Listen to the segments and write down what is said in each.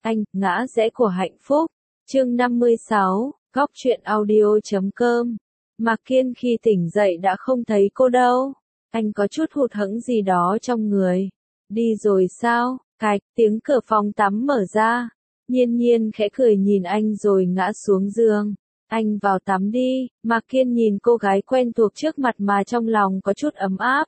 Anh, ngã rẽ của hạnh phúc. Chương 56, Góc truyện audio.com. Mạc Kiên khi tỉnh dậy đã không thấy cô đâu. Anh có chút hụt hẫng gì đó trong người. Đi rồi sao? Cạch, tiếng cửa phòng tắm mở ra. Nhiên Nhiên khẽ cười nhìn anh rồi ngã xuống giường. Anh vào tắm đi. Mạc Kiên nhìn cô gái quen thuộc trước mặt mà trong lòng có chút ấm áp.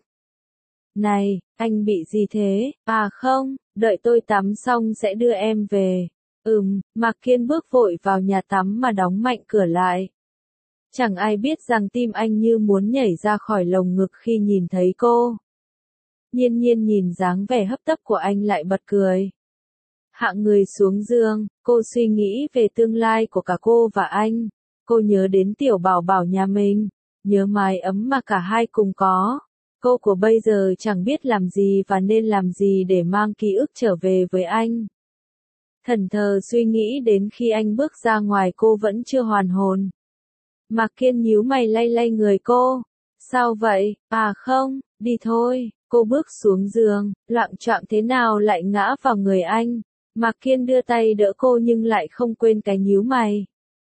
Này, anh bị gì thế? À không, đợi tôi tắm xong sẽ đưa em về. Mạc Kiên bước vội vào nhà tắm mà đóng mạnh cửa lại. Chẳng ai biết rằng tim anh như muốn nhảy ra khỏi lồng ngực khi nhìn thấy cô. Nhiên Nhiên nhìn dáng vẻ hấp tấp của anh lại bật cười. Hạ người xuống giường, cô suy nghĩ về tương lai của cả cô và anh. Cô nhớ đến tiểu bảo bảo nhà mình, nhớ mái ấm mà cả hai cùng có. Cô của bây giờ chẳng biết làm gì và nên làm gì để mang ký ức trở về với anh. Thẫn thờ suy nghĩ đến khi anh bước ra ngoài cô vẫn chưa hoàn hồn. Mạc Kiên nhíu mày lay lay người cô. Sao vậy? À không, đi thôi. Cô bước xuống giường, loạng choạng thế nào lại ngã vào người anh. Mạc Kiên đưa tay đỡ cô nhưng lại không quên cái nhíu mày.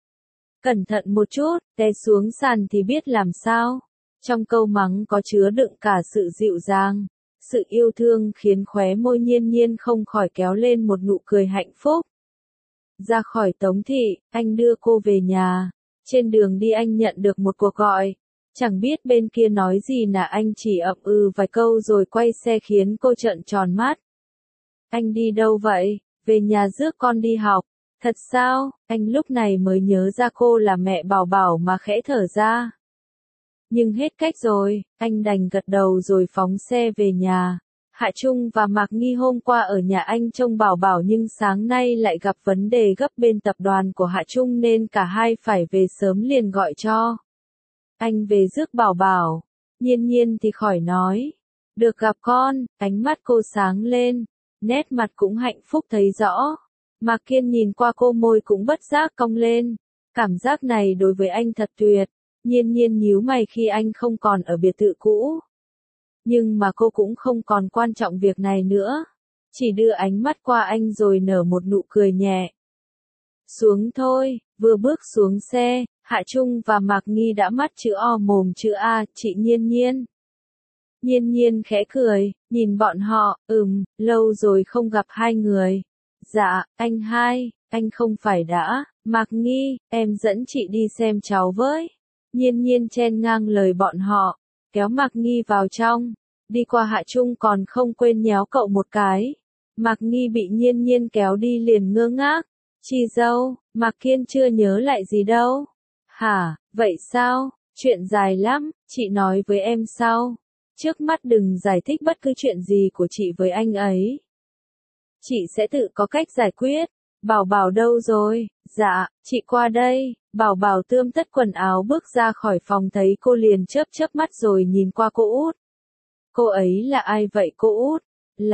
Cẩn thận một chút, té xuống sàn thì biết làm sao. Trong câu mắng có chứa đựng cả sự dịu dàng, sự yêu thương khiến khóe môi Nhiên Nhiên không khỏi kéo lên một nụ cười hạnh phúc. Ra khỏi Tống Thị, anh đưa cô về nhà. Trên đường đi anh nhận được một cuộc gọi. Chẳng biết bên kia nói gì là anh chỉ ậm vài câu rồi quay xe khiến cô trợn tròn mắt. Anh đi đâu vậy? Về nhà rước con đi học. Thật sao? Anh lúc này mới nhớ ra cô là mẹ Bảo Bảo mà khẽ thở ra. Nhưng hết cách rồi, anh đành gật đầu rồi phóng xe về nhà. Hạ Trung và Mạc Nghi hôm qua ở nhà anh trông Bảo Bảo nhưng sáng nay lại gặp vấn đề gấp bên tập đoàn của Hạ Trung nên cả hai phải về sớm liền gọi cho. Anh về rước Bảo Bảo. Nhiên Nhiên thì khỏi nói. Được gặp con, ánh mắt cô sáng lên. Nét mặt cũng hạnh phúc thấy rõ. Mạc Kiên nhìn qua cô môi cũng bất giác cong lên. Cảm giác này đối với anh thật tuyệt. Nhiên Nhiên nhíu mày khi anh không còn ở biệt thự cũ. Nhưng mà cô cũng không còn quan trọng việc này nữa. Chỉ đưa ánh mắt qua anh rồi nở một nụ cười nhẹ. Xuống thôi, vừa bước xuống xe, Hạ Trung và Mạc Nghi đã mắt chữ O mồm chữ A, chị Nhiên Nhiên. Nhiên Nhiên khẽ cười, nhìn bọn họ, lâu rồi không gặp hai người. Dạ, anh hai, anh không phải đã, Mạc Nghi, em dẫn chị đi xem cháu với. Nhiên Nhiên chen ngang lời bọn họ, kéo Mạc Nghi vào trong, đi qua Hạ Trung còn không quên nhéo cậu một cái. Mạc Nghi bị Nhiên Nhiên kéo đi liền ngơ ngác. Chị dâu, Mạc Kiên chưa nhớ lại gì đâu. Hả, vậy sao? Chuyện dài lắm, chị nói với em sau. Trước mắt đừng giải thích bất cứ chuyện gì của chị với anh ấy. Chị sẽ tự có cách giải quyết. Bảo Bảo đâu rồi? Dạ, chị qua đây. Bảo Bảo tươm tất quần áo bước ra khỏi phòng thấy cô liền chớp chớp mắt rồi nhìn qua cô út. Cô ấy là ai vậy cô út?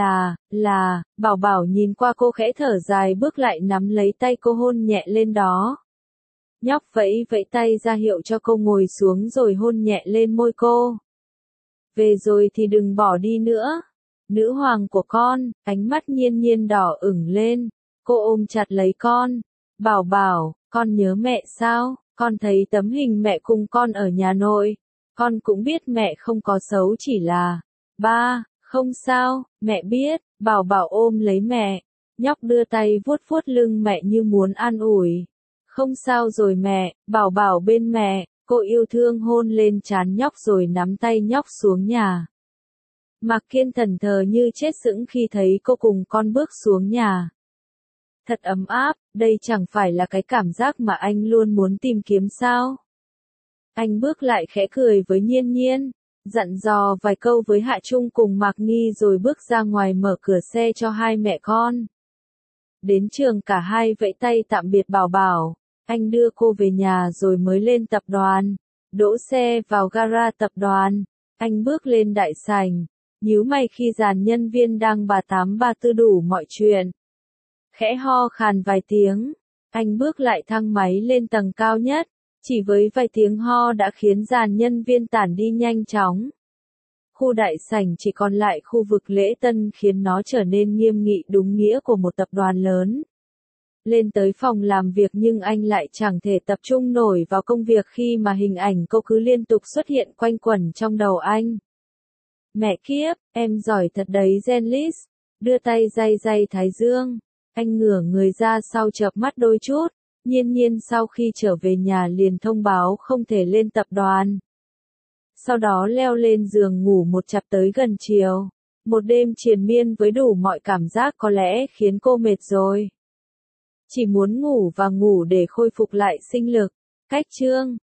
Bảo Bảo nhìn qua cô khẽ thở dài bước lại nắm lấy tay cô hôn nhẹ lên đó. Nhóc vẫy vẫy tay ra hiệu cho cô ngồi xuống rồi hôn nhẹ lên môi cô. Về rồi thì đừng bỏ đi nữa. Nữ hoàng của con, ánh mắt Nhiên Nhiên đỏ ửng lên. Cô ôm chặt lấy con. Bảo Bảo, con nhớ mẹ sao? Con thấy tấm hình mẹ cùng con ở nhà nội. Con cũng biết mẹ không có xấu chỉ là... Ba, không sao, mẹ biết. Bảo Bảo ôm lấy mẹ. Nhóc đưa tay vuốt vuốt lưng mẹ như muốn an ủi. Không sao rồi mẹ, Bảo Bảo bên mẹ. Cô yêu thương hôn lên trán nhóc rồi nắm tay nhóc xuống nhà. Mạc Kiên thẫn thờ như chết sững khi thấy cô cùng con bước xuống nhà. Thật ấm áp, đây chẳng phải là cái cảm giác mà anh luôn muốn tìm kiếm sao? Anh bước lại khẽ cười với Nhiên Nhiên, dặn dò vài câu với Hạ Trung cùng Mạc Nghi rồi bước ra ngoài mở cửa xe cho hai mẹ con. Đến trường cả hai vẫy tay tạm biệt Bảo Bảo, anh đưa cô về nhà rồi mới lên tập đoàn. Đỗ xe vào gara tập đoàn, anh bước lên đại sảnh, nhíu mày khi dàn nhân viên đang bà tám bà tư đủ mọi chuyện. Khẽ ho khàn vài tiếng, anh bước lại thang máy lên tầng cao nhất, chỉ với vài tiếng ho đã khiến dàn nhân viên tản đi nhanh chóng. Khu đại sảnh chỉ còn lại khu vực lễ tân khiến nó trở nên nghiêm nghị đúng nghĩa của một tập đoàn lớn. lên tới phòng làm việc nhưng anh lại chẳng thể tập trung nổi vào công việc khi mà hình ảnh cô cứ liên tục xuất hiện quanh quẩn trong đầu anh. Mẹ kiếp, em giỏi thật đấy Janice, đưa tay day day thái dương. Anh ngửa người ra sau chợp mắt đôi chút, nhiên sau khi trở về nhà liền thông báo không thể lên tập đoàn. Sau đó leo lên giường ngủ một chập tới gần chiều. Một đêm triền miên với đủ mọi cảm giác có lẽ khiến cô mệt rồi. Chỉ muốn ngủ và ngủ để khôi phục lại sinh lực. Cách chương